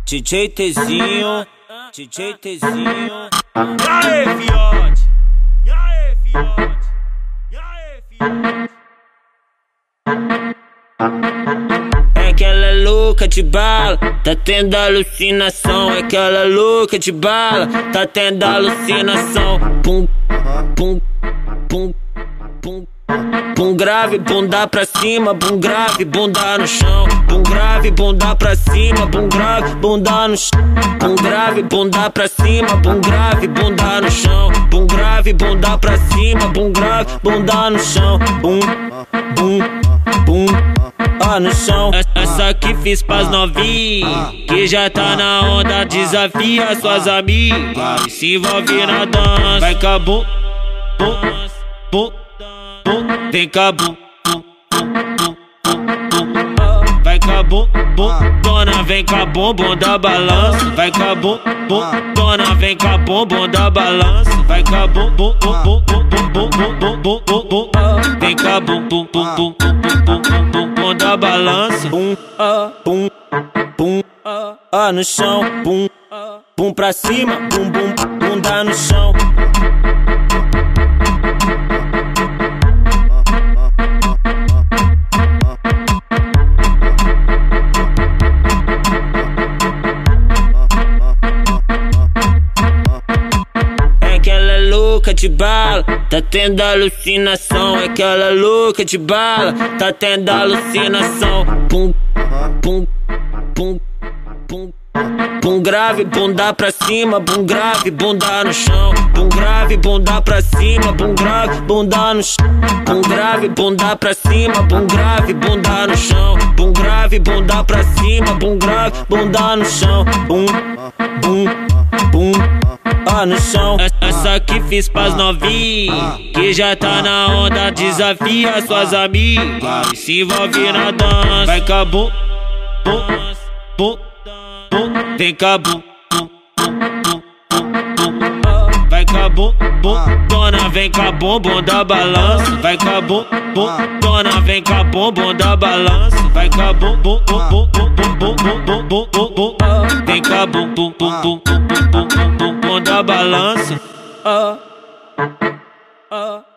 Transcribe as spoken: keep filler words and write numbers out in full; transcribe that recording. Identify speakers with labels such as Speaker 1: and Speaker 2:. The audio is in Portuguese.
Speaker 1: D J Tzinho, D J Tzinho.
Speaker 2: E aí, fiote? E aí, fiote? E aí, fiote?
Speaker 1: É que ela é louca de bala, tá tendo alucinação. É que ela é louca de bala, tá tendo alucinação. Pum, pum, pum, pum. Bum grave, bunda pra cima, bum grave, bunda no chão. Bum grave, bunda pra cima, bum grave, bunda no chão. Bum grave, bunda pra cima, bum grave, bunda no chão. Bum grave, bunda pra cima, bum grave, bunda no chão. Bum, bum, bum, ó no chão. Essa que fiz pras novinhas, que já tá na onda, desafia suas amigas e se envolve na dança. Vai cá, bum, bum, bum. Vem cá, bum, bum, bum, bum, bum. Vai cá, bum, bum, dona, vem cá, bum, bum da balança. Vai cá, bum, bum, dona, vem cá, bum, bum da balança. Vai cá, bum, bum, bum, bum, bum, bum, bum, bum, bum, bum. Vem cá, bum, bum, bum, bum, bum, bum, bum, bum, bum da balança. Bum, bum, bum, ó no chão. Bum, bum pra cima, bum, bum, bunda no chão. Louca de bala, tá tendo alucinação. É que ela é louca de bala, tá tendo alucinação. Pum, pum, pum, pum. Bum grave, bunda pra cima, bum grave, bunda no chão. Bum grave, bunda pra cima, bum grave, bunda no chão. Bum grave, bunda pra cima, bum grave, bunda no chão. Bum grave, bunda pra cima, bum grave, bunda no chão. Bum, bum, bum, ó no chão. Essa que fiz pras novinhas, que já tá na onda, desafia suas amigas e se envolve na dança. Vai cá, bum, bum, bum, bum. Vem cá, bum, bum, bum, bum, bum. Vai cá, bum, bum, dona, vem cá, bum, bum da balança. Vai cá, bum, bum, dona, vem cá, bum, bum da balança. Vai cá, bum, bum, bum, bum, bum, bum, bum, bum, bum, bum. Vem cá, bum, bum, bum, bum, bum, bum, bum, bum, bum da balança. Ah, ah.